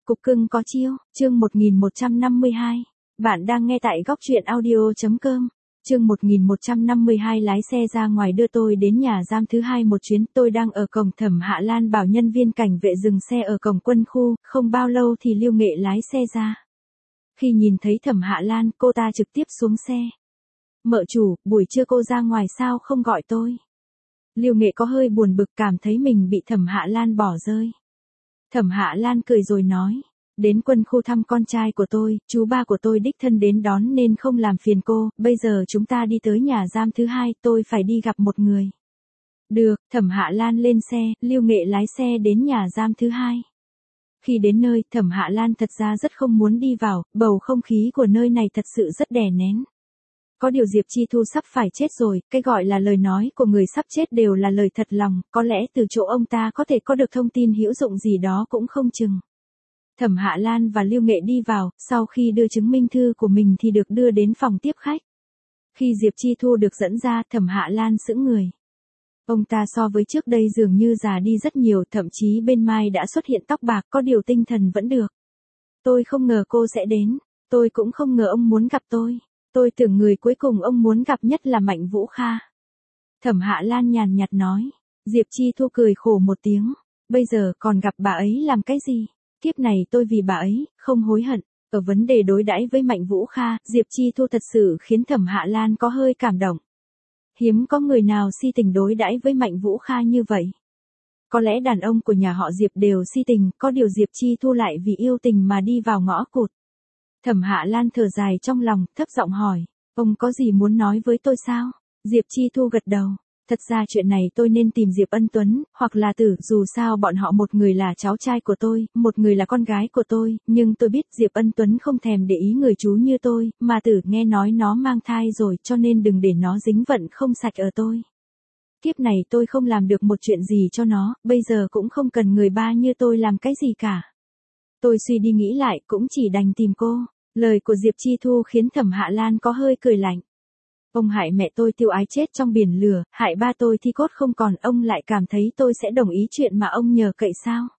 Cục cưng có chiêu, chương 1152. Bạn đang nghe tại góc truyện audio.com. Chương 1152 lái xe ra ngoài đưa tôi đến nhà giam thứ hai một chuyến. Tôi đang ở cổng Thẩm Hạ Lan bảo nhân viên cảnh vệ dừng xe ở cổng quân khu, không bao lâu thì Lưu Nghệ lái xe ra. Khi nhìn thấy Thẩm Hạ Lan, cô ta trực tiếp xuống xe. Mợ chủ, buổi trưa cô ra ngoài sao không gọi tôi? Lưu Nghệ có hơi buồn bực, cảm thấy mình bị Thẩm Hạ Lan bỏ rơi. Thẩm Hạ Lan cười rồi nói, đến quân khu thăm con trai của tôi, chú ba của tôi đích thân đến đón nên không làm phiền cô, bây giờ chúng ta đi tới nhà giam thứ hai, tôi phải đi gặp một người. Được, Thẩm Hạ Lan lên xe, Lưu Nghệ lái xe đến nhà giam thứ hai. Khi đến nơi, Thẩm Hạ Lan thật ra rất không muốn đi vào, bầu không khí của nơi này thật sự rất đè nén. Có điều Diệp Chi Thu sắp phải chết rồi, cái gọi là lời nói của người sắp chết đều là lời thật lòng, có lẽ từ chỗ ông ta có thể có được thông tin hữu dụng gì đó cũng không chừng. Thẩm Hạ Lan và Lưu Nghệ đi vào, sau khi đưa chứng minh thư của mình thì được đưa đến phòng tiếp khách. Khi Diệp Chi Thu được dẫn ra, Thẩm Hạ Lan sững người. Ông ta so với trước đây dường như già đi rất nhiều, thậm chí bên mai đã xuất hiện tóc bạc, có điều tinh thần vẫn được. Tôi không ngờ cô sẽ đến, tôi cũng không ngờ ông muốn gặp tôi. Tôi tưởng người cuối cùng ông muốn gặp nhất là Mạnh Vũ Kha. Thẩm Hạ Lan nhàn nhạt nói. Diệp Chi Thu cười khổ một tiếng. Bây giờ còn gặp bà ấy làm cái gì? Kiếp này tôi vì bà ấy, không hối hận. Ở vấn đề đối đãi với Mạnh Vũ Kha, Diệp Chi Thu thật sự khiến Thẩm Hạ Lan có hơi cảm động. Hiếm có người nào si tình đối đãi với Mạnh Vũ Kha như vậy. Có lẽ đàn ông của nhà họ Diệp đều si tình, có điều Diệp Chi Thu lại vì yêu tình mà đi vào ngõ cụt. Thẩm Hạ Lan thở dài trong lòng, thấp giọng hỏi, ông có gì muốn nói với tôi sao? Diệp Chi Thu gật đầu, thật ra chuyện này tôi nên tìm Diệp Ân Tuấn, hoặc là Tử, dù sao bọn họ một người là cháu trai của tôi, một người là con gái của tôi, nhưng tôi biết Diệp Ân Tuấn không thèm để ý người chú như tôi, mà Tử nghe nói nó mang thai rồi cho nên đừng để nó dính vận không sạch ở tôi. Kiếp này tôi không làm được một chuyện gì cho nó, bây giờ cũng không cần người ba như tôi làm cái gì cả. Tôi suy đi nghĩ lại cũng chỉ đành tìm cô. Lời của Diệp Chi Thu khiến Thẩm Hạ Lan có hơi cười lạnh. Ông hại mẹ tôi Tiêu Ái chết trong biển lửa, hại ba tôi thi cốt không còn, ông lại cảm thấy tôi sẽ đồng ý chuyện mà ông nhờ cậy sao?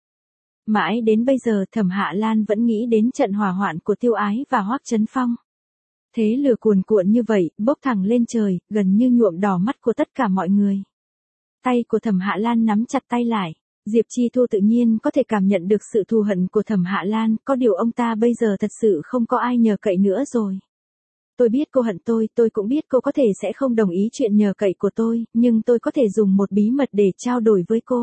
Mãi đến bây giờ Thẩm Hạ Lan vẫn nghĩ đến trận hỏa hoạn của Tiêu Ái và Hoắc Chấn Phong. Thế lửa cuồn cuộn như vậy, bốc thẳng lên trời, gần như nhuộm đỏ mắt của tất cả mọi người. Tay của Thẩm Hạ Lan nắm chặt tay lại. Diệp Chi Thu tự nhiên có thể cảm nhận được sự thù hận của Thẩm Hạ Lan, có điều ông ta bây giờ thật sự không có ai nhờ cậy nữa rồi. Tôi biết cô hận tôi cũng biết cô có thể sẽ không đồng ý chuyện nhờ cậy của tôi, nhưng tôi có thể dùng một bí mật để trao đổi với cô.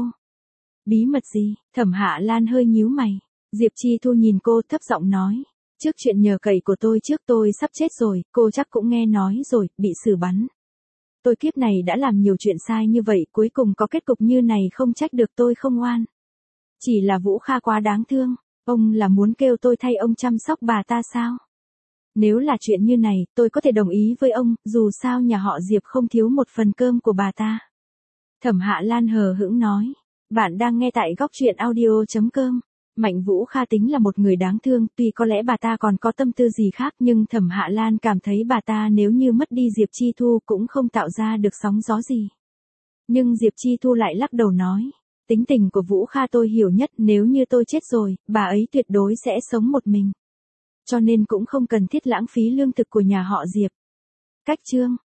Bí mật gì? Thẩm Hạ Lan hơi nhíu mày. Diệp Chi Thu nhìn cô thấp giọng nói. Trước chuyện nhờ cậy của tôi trước tôi sắp chết rồi, cô chắc cũng nghe nói rồi, bị xử bắn. Tôi kiếp này đã làm nhiều chuyện sai như vậy, cuối cùng có kết cục như này không trách được tôi không oan. Chỉ là Vũ Kha quá đáng thương, ông là muốn kêu tôi thay ông chăm sóc bà ta sao? Nếu là chuyện như này, tôi có thể đồng ý với ông, dù sao nhà họ Diệp không thiếu một phần cơm của bà ta. Thẩm Hạ Lan hờ hững nói, bạn đang nghe tại góc truyện audio.com. Mạnh Vũ Kha tính là một người đáng thương, tuy có lẽ bà ta còn có tâm tư gì khác nhưng Thẩm Hạ Lan cảm thấy bà ta nếu như mất đi Diệp Chi Thu cũng không tạo ra được sóng gió gì. Nhưng Diệp Chi Thu lại lắc đầu nói, tính tình của Vũ Kha tôi hiểu nhất, nếu như tôi chết rồi, bà ấy tuyệt đối sẽ sống một mình. Cho nên cũng không cần thiết lãng phí lương thực của nhà họ Diệp. Cách chương